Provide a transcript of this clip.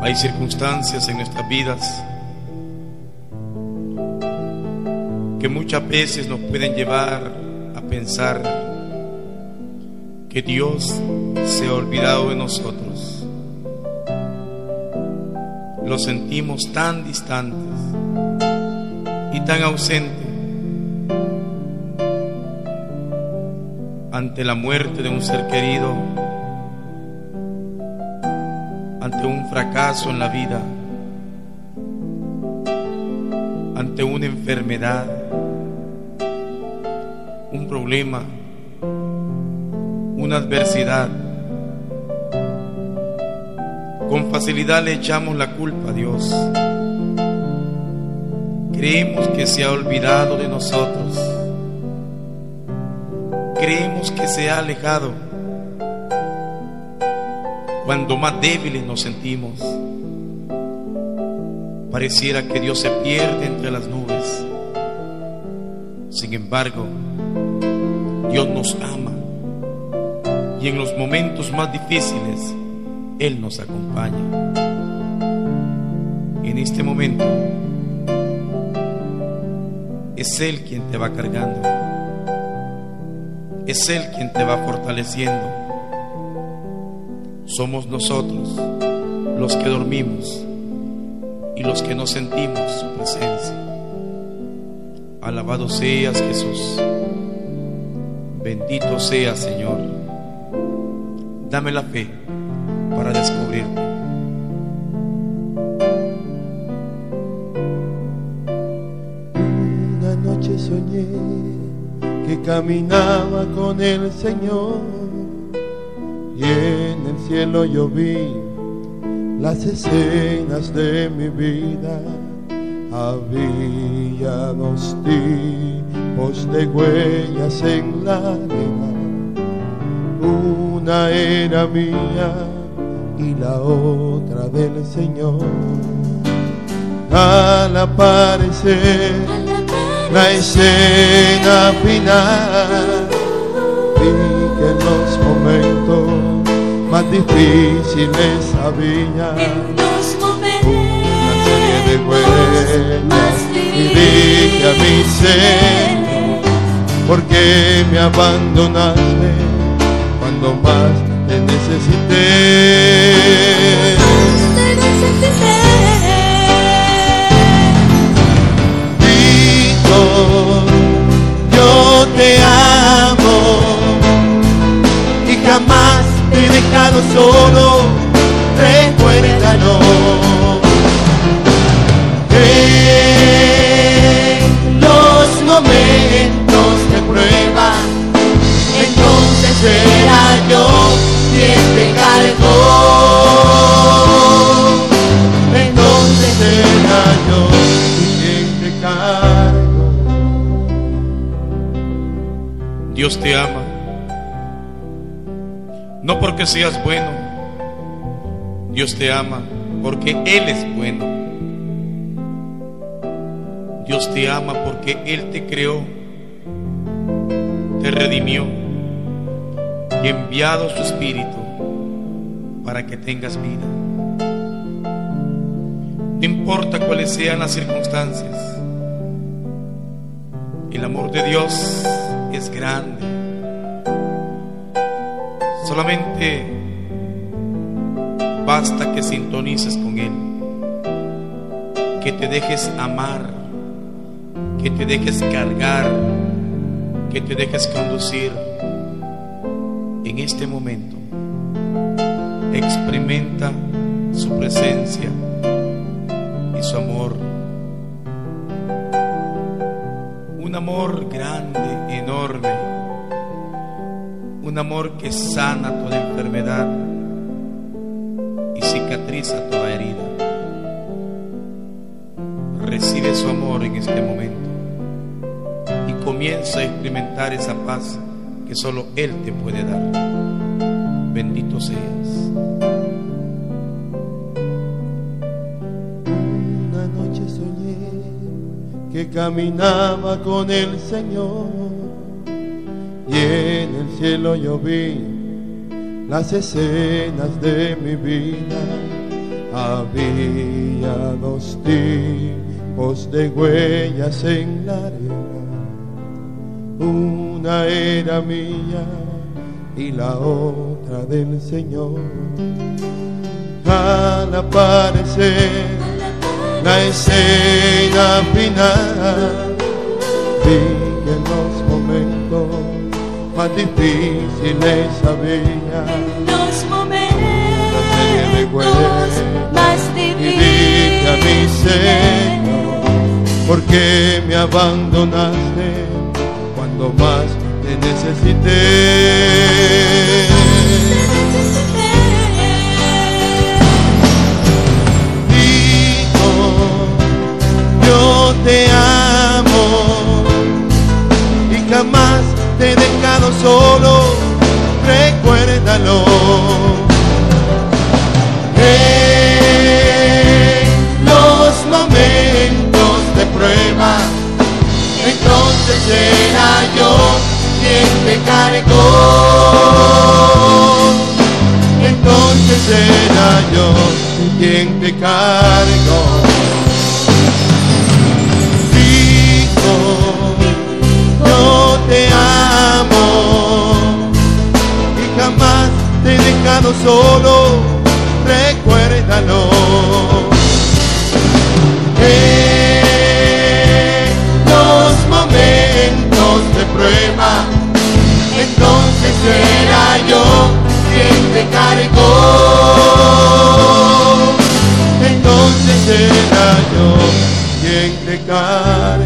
Hay circunstancias en nuestras vidas que muchas veces nos pueden llevar a pensar que Dios se ha olvidado de nosotros. Lo sentimos tan distantes y tan ausentes ante la muerte de un ser querido, ante un fracaso en la vida, ante una enfermedad, un problema, una adversidad. Con facilidad le echamos la culpa a Dios. Creemos que se ha olvidado de nosotros. Creemos que se ha alejado. Cuando más débiles nos sentimos, pareciera que Dios se pierde entre las nubes. Sin embargo, Dios nos ama y en los momentos más difíciles Él nos acompaña. En este momento es Él quien te va cargando, es Él quien te va fortaleciendo. Somos nosotros los que dormimos y los que no sentimos su presencia. Alabado seas, Jesús. Bendito seas, Señor. Dame la fe para descubrirte. Una noche soñé que caminaba con el Señor y en el cielo yo vi las escenas de mi vida. Había 2 tipos de huellas en la arena, una era mía y la otra del Señor. Al aparecer la escena final, vi que en los momentos más difíciles había una serie de huellas, y dije a mi Señor: ¿por qué me abandonaste cuando más te necesité? Dijo: yo te amo y jamás te he dejado solo, recuérdalo. En los momentos de prueba, entonces será yo quien te cargó. Entonces será yo quien te cargó. Dios te ama, no porque seas bueno. Dios te ama porque Él es bueno. Dios te ama porque Él te creó, te redimió y ha enviado su Espíritu para que tengas vida. No importa cuáles sean las circunstancias, el amor de Dios es grande. Solamente basta que sintonices con Él, que te dejes amar, que te dejes cargar, que te dejes conducir. En este momento experimenta su presencia y su amor. Un amor grande, enorme, un amor que sana toda enfermedad y cicatriza toda herida. Recibe su amor en este momento y comienza a experimentar esa paz que solo Él te puede dar. Bendito seas. Una noche soñé que caminaba con el Señor y en el cielo yo vi las escenas de mi vida. Había dos tipos de huellas en la arena, una era mía y la otra del Señor. Al aparecer la escena final, vi que en los momentos más difíciles había Los una serie de momentos huellas, más y dije a mi difíciles. Señor, ¿por qué me abandonaste cuando más te necesité? Dijo, yo te amo y jamás te he dejado solo, recuérdalo. En los momentos de prueba, entonces era yo quien te cargó. Entonces era yo quien te cargó. Dijo, yo te amo y jamás te he dejado solo, recuérdalo. En los momentos de prueba, entonces era yo quien te cargó. Entonces era yo quien te cargó.